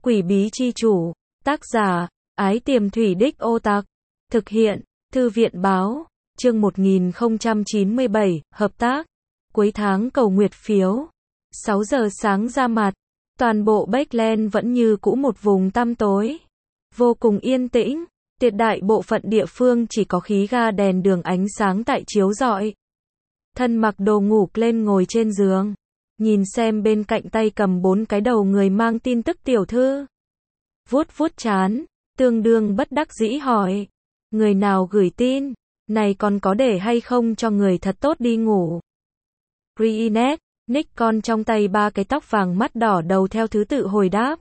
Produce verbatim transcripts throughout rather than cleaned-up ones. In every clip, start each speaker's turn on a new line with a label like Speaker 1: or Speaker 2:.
Speaker 1: Quỷ bí chi chủ, tác giả, Ái Tiềm Thủy Đích Ô Tặc, thực hiện, Thư viện báo, chương một nghìn không trăm chín mươi bảy, hợp tác, cuối tháng cầu nguyệt phiếu, sáu giờ sáng ra mặt, toàn bộ Backland vẫn như cũ một vùng tăm tối, vô cùng yên tĩnh, tuyệt đại bộ phận địa phương chỉ có khí ga đèn đường ánh sáng tại chiếu rọi. Thân mặc đồ ngủ lên ngồi trên giường, nhìn xem bên cạnh tay cầm bốn cái đầu người mang tin tức tiểu thư. Vuốt vuốt trán, tương đương bất đắc dĩ hỏi, người nào gửi tin, này còn có để hay không cho người thật tốt đi ngủ. Reenet, Nick con trong tay ba cái tóc vàng mắt đỏ đầu theo thứ tự hồi đáp.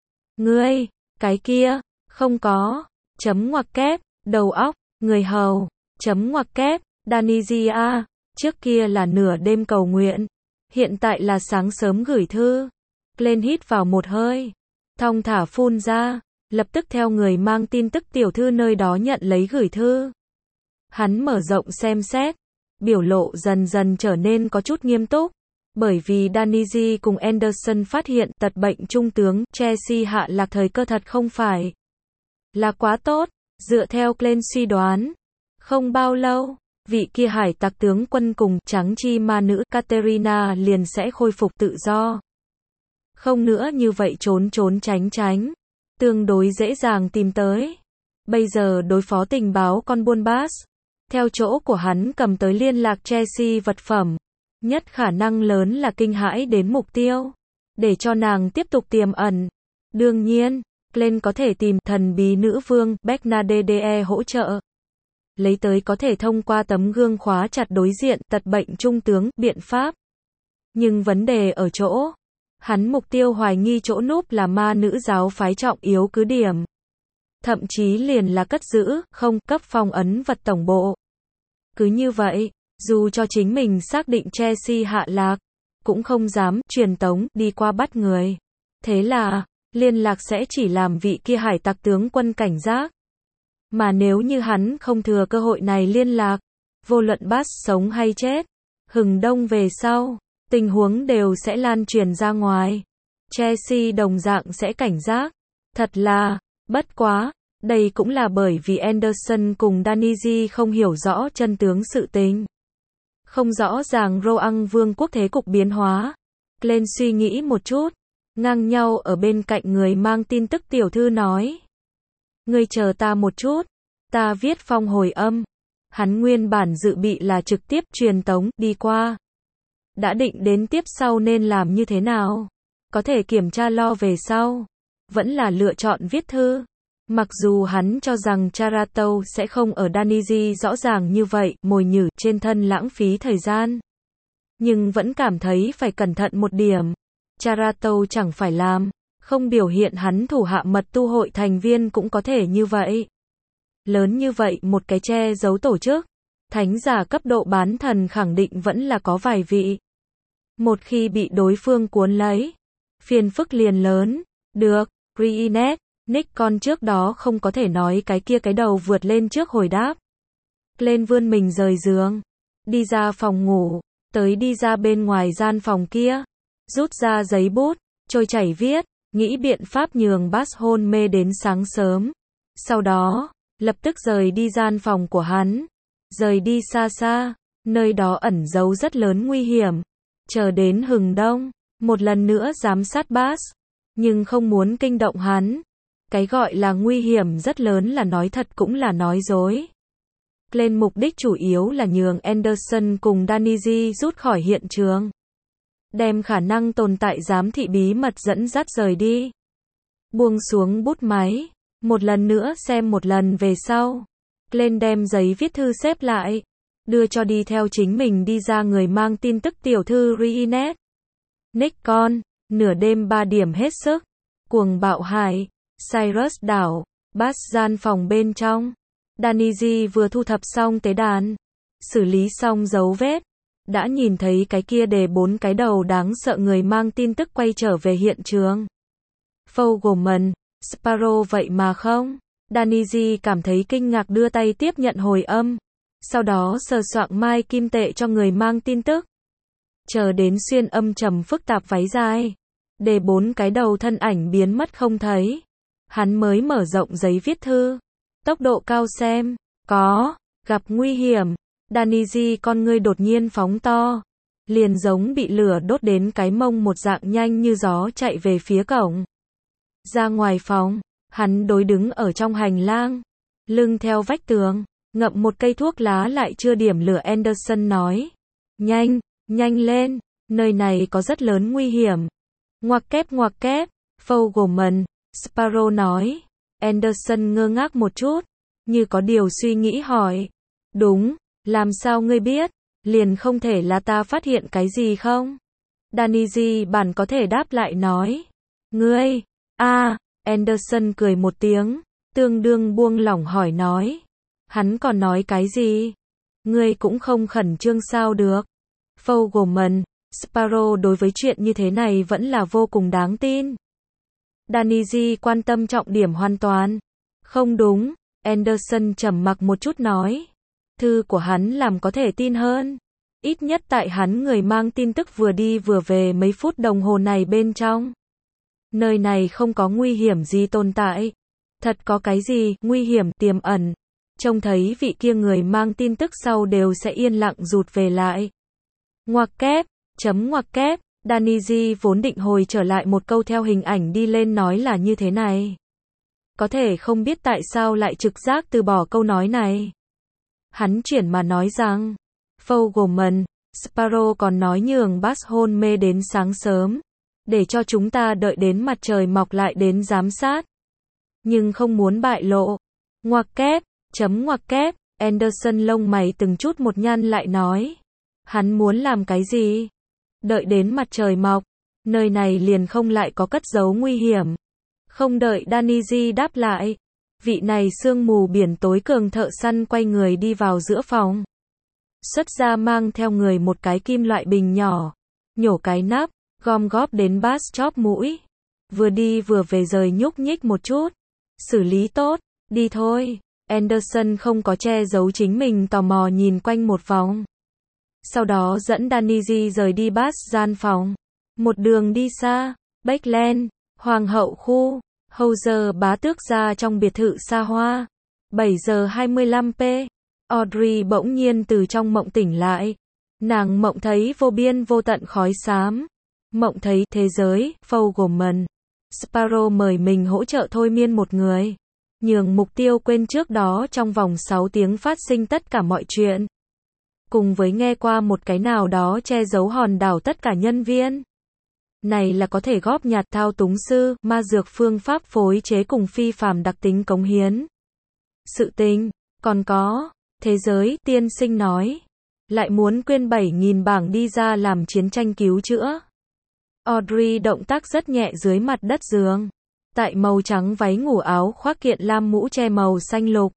Speaker 1: Ngươi, cái kia, không có, chấm ngoặc kép, đầu óc, người hầu, chấm ngoặc kép, Danizia, trước kia là nửa đêm cầu nguyện, hiện tại là sáng sớm gửi thư. Lên hít vào một hơi, thong thả phun ra, lập tức theo người mang tin tức tiểu thư nơi đó nhận lấy gửi thư. Hắn mở rộng xem xét, biểu lộ dần dần trở nên có chút nghiêm túc, bởi vì Danny cùng Anderson phát hiện tật bệnh trung tướng Chelsea hạ lạc thời cơ thật không phải là quá tốt, dựa theo Glenn suy đoán. Không bao lâu, vị kia hải tặc tướng quân cùng trắng chi ma nữ Katerina liền sẽ khôi phục tự do. Không nữa như vậy trốn trốn tránh tránh, tương đối dễ dàng tìm tới. Bây giờ đối phó tình báo con buôn Bass, theo chỗ của hắn cầm tới liên lạc Chelsea vật phẩm, nhất khả năng lớn là kinh hãi đến mục tiêu, để cho nàng tiếp tục tiềm ẩn. Đương nhiên, Glenn có thể tìm thần bí nữ vương Bernadette hỗ trợ. Lấy tới có thể thông qua tấm gương khóa chặt đối diện tật bệnh trung tướng biện pháp. Nhưng vấn đề ở chỗ, hắn mục tiêu hoài nghi chỗ núp là ma nữ giáo phái trọng yếu cứ điểm. Thậm chí liền là cất giữ, không cấp phong ấn vật tổng bộ. Cứ như vậy, dù cho chính mình xác định Chelsea hạ lạc, cũng không dám truyền tống đi qua bắt người. Thế là, liên lạc sẽ chỉ làm vị kia hải tặc tướng quân cảnh giác. Mà nếu như hắn không thừa cơ hội này liên lạc, vô luận Bass sống hay chết, hừng đông về sau, tình huống đều sẽ lan truyền ra ngoài. Chelsea đồng dạng sẽ cảnh giác. Thật là, bất quá, đây cũng là bởi vì Anderson cùng Danny không hiểu rõ chân tướng sự tình. Không rõ ràng Roang vương quốc thế cục biến hóa. Glenn suy nghĩ một chút, ngang nhau ở bên cạnh người mang tin tức tiểu thư nói. Ngươi chờ ta một chút, ta viết phong hồi âm. Hắn nguyên bản dự bị là trực tiếp truyền tống đi qua. Đã định đến tiếp sau nên làm như thế nào? Có thể kiểm tra lo về sau. Vẫn là lựa chọn viết thư. Mặc dù hắn cho rằng Charato sẽ không ở Danny rõ ràng như vậy, mồi nhử trên thân lãng phí thời gian. Nhưng vẫn cảm thấy phải cẩn thận một điểm. Charato chẳng phải làm, không biểu hiện hắn thủ hạ mật tu hội thành viên cũng có thể như vậy. Lớn như vậy một cái che giấu tổ chức, thánh giả cấp độ bán thần khẳng định vẫn là có vài vị. Một khi bị đối phương cuốn lấy, phiền phức liền lớn. Được, Reenet, Nick con trước đó không có thể nói cái kia cái đầu vượt lên trước hồi đáp. Lên vươn mình rời giường, đi ra phòng ngủ, tới đi ra bên ngoài gian phòng kia, rút ra giấy bút, trôi chảy viết, nghĩ biện pháp nhường Bass hôn mê đến sáng sớm. Sau đó, lập tức rời đi gian phòng của hắn, rời đi xa xa, nơi đó ẩn giấu rất lớn nguy hiểm. Chờ đến hừng đông, một lần nữa giám sát Bass, nhưng không muốn kinh động hắn. Cái gọi là nguy hiểm rất lớn là nói thật cũng là nói dối. Lên mục đích chủ yếu là nhường Anderson cùng Danny rút khỏi hiện trường. Đem khả năng tồn tại giám thị bí mật dẫn dắt rời đi. Buông xuống bút máy, một lần nữa xem một lần về sau. Lên đem giấy viết thư xếp lại, đưa cho đi theo chính mình đi ra người mang tin tức tiểu thư Reenet. Nick con, nửa đêm ba điểm hết sức, cuồng bạo hải, Cyrus đảo, Bass gian phòng bên trong. Danny vừa thu thập xong tế đàn, xử lý xong dấu vết, đã nhìn thấy cái kia để bốn cái đầu đáng sợ người mang tin tức quay trở về hiện trường. Fogelman, Sparrow vậy mà không? Danny cảm thấy kinh ngạc đưa tay tiếp nhận hồi âm, sau đó sờ soạng mai kim tệ cho người mang tin tức. Chờ đến xuyên âm trầm phức tạp váy dài, để bốn cái đầu thân ảnh biến mất không thấy. Hắn mới mở rộng giấy viết thư. Tốc độ cao xem. Có. Gặp nguy hiểm. Daniji con ngươi đột nhiên phóng to. Liền giống bị lửa đốt đến cái mông một dạng nhanh như gió chạy về phía cổng. Ra ngoài phòng. Hắn đối đứng ở trong hành lang. Lưng theo vách tường. Ngậm một cây thuốc lá lại chưa điểm lửa. Anderson nói. Nhanh, nhanh lên. Nơi này có rất lớn nguy hiểm. Ngoặc kép ngoặc kép. Fogelman. Sparrow nói. Anderson ngơ ngác một chút. Như có điều suy nghĩ hỏi. Đúng, làm sao ngươi biết? Liền không thể là ta phát hiện cái gì không? Daniji bản có thể đáp lại nói. Ngươi, a à, Anderson cười một tiếng, tương đương buông lỏng hỏi nói. Hắn còn nói cái gì? Ngươi cũng không khẩn trương sao được. Fogelman, Sparrow đối với chuyện như thế này vẫn là vô cùng đáng tin. Daniji quan tâm trọng điểm hoàn toàn. Không đúng, Anderson trầm mặc một chút nói. Thư của hắn làm có thể tin hơn. Ít nhất tại hắn người mang tin tức vừa đi vừa về mấy phút đồng hồ này bên trong. Nơi này không có nguy hiểm gì tồn tại. Thật có cái gì nguy hiểm tiềm ẩn. Trông thấy vị kia người mang tin tức sau đều sẽ yên lặng rụt về lại. Ngoặc kép, chấm ngoặc kép. Daniji vốn định hồi trở lại một câu theo hình ảnh đi lên nói là như thế này. Có thể không biết tại sao lại trực giác từ bỏ câu nói này. Hắn chuyển mà nói rằng, Fogelman, Sparrow còn nói nhường Bass hôn mê đến sáng sớm, để cho chúng ta đợi đến mặt trời mọc lại đến giám sát. Nhưng không muốn bại lộ. Ngoặc kép, chấm ngoặc kép, Anderson lông mày từng chút một nhăn lại nói. Hắn muốn làm cái gì? Đợi đến mặt trời mọc, nơi này liền không lại có cất giấu nguy hiểm. Không đợi Daniji đáp lại. Vị này sương mù biển tối cường thợ săn quay người đi vào giữa phòng. Xuất ra mang theo người một cái kim loại bình nhỏ. Nhổ cái nắp, gom góp đến Bass chóp mũi. Vừa đi vừa về rời nhúc nhích một chút. Xử lý tốt, đi thôi. Anderson không có che giấu chính mình tò mò nhìn quanh một vòng. Sau đó dẫn Daniji rời đi Bass gian phòng. Một đường đi xa, Bakeland, Hoàng hậu khu. Houser bá tước ra trong biệt thự xa hoa. bảy giờ hai mươi lăm phút. Audrey bỗng nhiên từ trong mộng tỉnh lại. Nàng mộng thấy vô biên vô tận khói xám. Mộng thấy thế giới, Fogelman. Sparrow mời mình hỗ trợ thôi miên một người. Nhường mục tiêu quên trước đó trong vòng sáu tiếng phát sinh tất cả mọi chuyện. Cùng với nghe qua một cái nào đó che giấu hòn đảo tất cả nhân viên. Này là có thể góp nhặt thao túng sư, ma dược phương pháp phối chế cùng phi phàm đặc tính cống hiến. Sự tình, còn có, thế giới, tiên sinh nói. Lại muốn quyên bảy nghìn bảng đi ra làm chiến tranh cứu chữa. Audrey động tác rất nhẹ dưới mặt đất giường. Tại màu trắng váy ngủ áo khoác kiện lam mũ che màu xanh lục.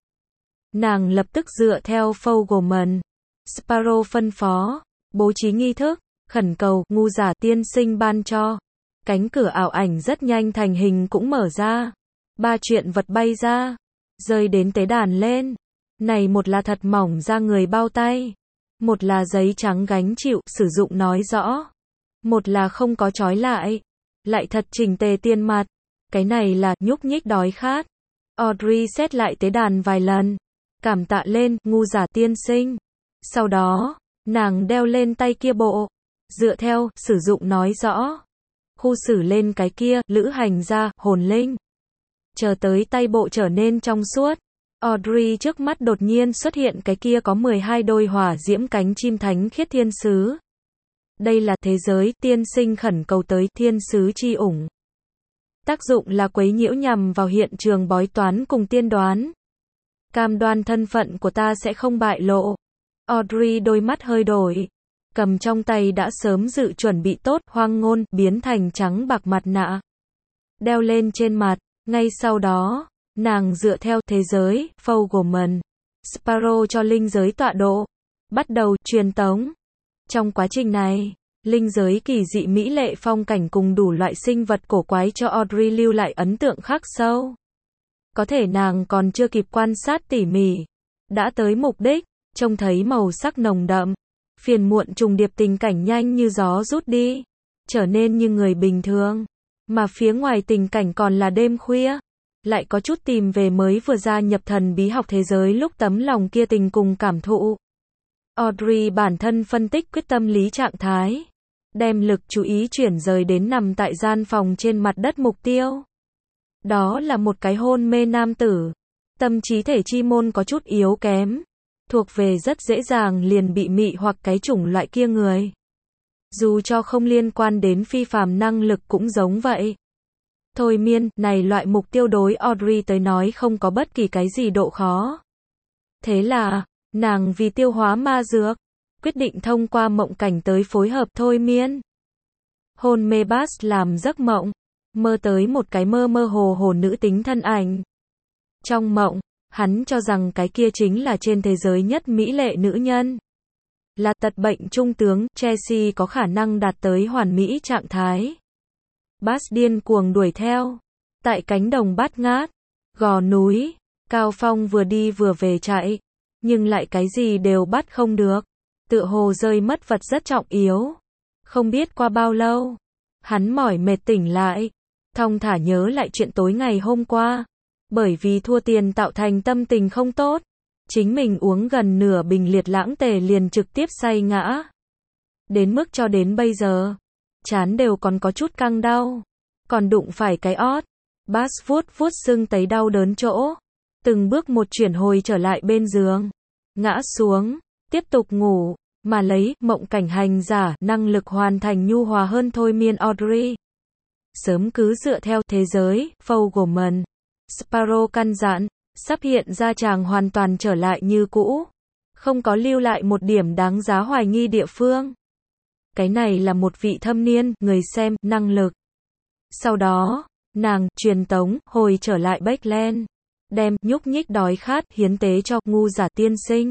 Speaker 1: Nàng lập tức dựa theo Fogelman. Sparrow phân phó, bố trí nghi thức. Khẩn cầu, ngu giả tiên sinh ban cho. Cánh cửa ảo ảnh rất nhanh thành hình cũng mở ra. Ba chuyện vật bay ra. Rơi đến tế đàn lên. Này một là thật mỏng ra người bao tay. Một là giấy trắng gánh chịu, sử dụng nói rõ. Một là không có trói lại. Lại thật chỉnh tề tiền mặt. Cái này là nhúc nhích đói khát. Audrey xét lại tế đàn vài lần. Cảm tạ lên, ngu giả tiên sinh. Sau đó, nàng đeo lên tay kia bộ. Dựa theo, sử dụng nói rõ. Khu xử lên cái kia, lữ hành gia, hồn linh. Chờ tới tay bộ trở nên trong suốt. Audrey trước mắt đột nhiên xuất hiện cái kia có mười hai đôi hỏa diễm cánh chim thánh khiết thiên sứ. Đây là thế giới, tiên sinh khẩn cầu tới, thiên sứ chi ủng. Tác dụng là quấy nhiễu nhằm vào hiện trường bói toán cùng tiên đoán. Cam đoan thân phận của ta sẽ không bại lộ. Audrey đôi mắt hơi đổi. Cầm trong tay đã sớm dự chuẩn bị tốt, hoang ngôn, biến thành trắng bạc mặt nạ. Đeo lên trên mặt, ngay sau đó, nàng dựa theo thế giới, Fogelman. Sparrow cho linh giới tọa độ. Bắt đầu truyền tống. Trong quá trình này, linh giới kỳ dị mỹ lệ phong cảnh cùng đủ loại sinh vật cổ quái cho Audrey lưu lại ấn tượng khắc sâu. Có thể nàng còn chưa kịp quan sát tỉ mỉ. Đã tới mục đích, trông thấy màu sắc nồng đậm. Phiền muộn trùng điệp tình cảnh nhanh như gió rút đi. trở nên như người bình thường. Mà phía ngoài tình cảnh còn là đêm khuya. Lại có chút tìm về mới vừa gia nhập thần bí học thế giới lúc tấm lòng kia tình cùng cảm thụ. Audrey bản thân phân tích quyết tâm lý trạng thái. Đem lực chú ý chuyển rời đến nằm tại gian phòng trên mặt đất mục tiêu. Đó là một cái hôn mê nam tử. Tâm trí thể chi môn có chút yếu kém. Thuộc về rất dễ dàng liền bị mị hoặc cái chủng loại kia người. Dù cho không liên quan đến phi phàm năng lực cũng giống vậy. Thôi miên, này loại mục tiêu đối Audrey tới nói không có bất kỳ cái gì độ khó. Thế là, nàng vì tiêu hóa ma dược, quyết định thông qua mộng cảnh tới phối hợp thôi miên. Hôn mê Bass làm giấc mộng, mơ tới một cái mơ mơ hồ hồ nữ tính thân ảnh. Trong mộng, hắn cho rằng cái kia chính là trên thế giới nhất mỹ lệ nữ nhân. Là tật bệnh trung tướng, Chelsea có khả năng đạt tới hoàn mỹ trạng thái. Bass điên cuồng đuổi theo. Tại cánh đồng bát ngát, gò núi, Cao Phong vừa đi vừa về chạy. Nhưng lại cái gì đều bắt không được. Tựa hồ rơi mất vật rất trọng yếu. Không biết qua bao lâu, hắn mỏi mệt tỉnh lại. Thong thả nhớ lại chuyện tối ngày hôm qua. Bởi vì thua tiền tạo thành tâm tình không tốt. Chính mình uống gần nửa bình liệt lãng tề liền trực tiếp say ngã. Đến mức cho đến bây giờ, trán đều còn có chút căng đau. Còn đụng phải cái ót. Bass vuốt vuốt sưng tấy đau đớn chỗ. Từng bước một chuyển hồi trở lại bên giường. Ngã xuống, tiếp tục ngủ. Mà lấy mộng cảnh hành giả năng lực hoàn thành nhu hòa hơn thôi miên Audrey. Sớm cứ dựa theo thế giới, Fogelman. Sparrow căn dặn, sắp hiện ra chàng hoàn toàn trở lại như cũ. Không có lưu lại một điểm đáng giá hoài nghi địa phương. Cái này là một vị thâm niên, người xem, năng lực. Sau đó, nàng, truyền tống, hồi trở lại Backland. Đem, nhúc nhích đói khát, hiến tế cho, ngu giả tiên sinh.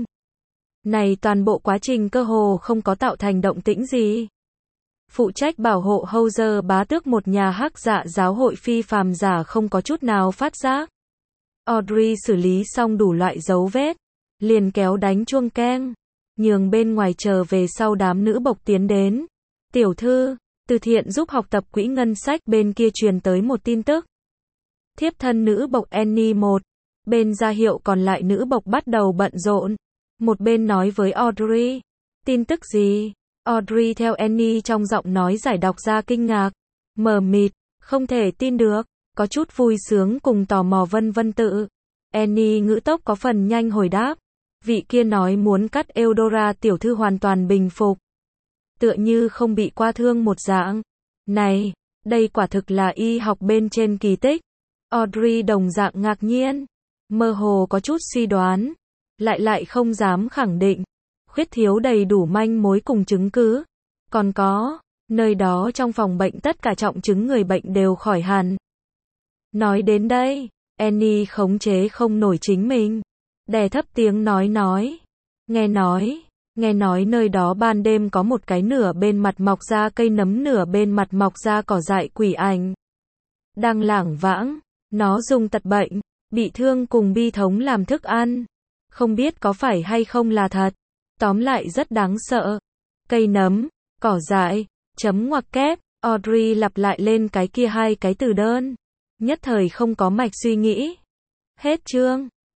Speaker 1: Này toàn bộ quá trình cơ hồ không có tạo thành động tĩnh gì. Phụ trách bảo hộ Hauser bá tước một nhà hắc dạ giáo hội phi phàm giả không có chút nào phát giác. Audrey xử lý xong đủ loại dấu vết. Liền kéo đánh chuông keng. Nhường bên ngoài chờ về sau đám nữ bộc tiến đến. Tiểu thư, từ thiện giúp học tập quỹ ngân sách bên kia truyền tới một tin tức. Thiếp thân nữ bộc Annie một. Bên ra hiệu còn lại nữ bộc bắt đầu bận rộn. Một bên nói với Audrey. Tin tức gì? Audrey theo Annie trong giọng nói giải đọc ra kinh ngạc. Mờ mịt, không thể tin được. Có chút vui sướng cùng tò mò vân vân tự. Annie ngữ tốc có phần nhanh hồi đáp. Vị kia nói muốn cắt Eudora tiểu thư hoàn toàn bình phục. Tựa như không bị qua thương một dạng. Này, đây quả thực là y học bên trên kỳ tích. Audrey đồng dạng ngạc nhiên. Mơ hồ có chút suy đoán. Lại lại không dám khẳng định. Khuyết thiếu đầy đủ manh mối cùng chứng cứ. Còn có, nơi đó trong phòng bệnh tất cả trọng chứng người bệnh đều khỏi hẳn. Nói đến đây, Annie khống chế không nổi chính mình. Đè thấp tiếng nói nói. Nghe nói, nghe nói nơi đó ban đêm có một cái nửa bên mặt mọc ra cây nấm nửa bên mặt mọc ra cỏ dại quỷ ảnh. Đang lảng vãng, nó dùng tật bệnh, bị thương cùng bi thống làm thức ăn. Không biết có phải hay không là thật. Tóm lại rất đáng sợ. Cây nấm, cỏ dại, chấm ngoặc kép, Audrey lặp lại lên cái kia hai cái từ đơn. Nhất thời không có mạch suy nghĩ. Hết chương.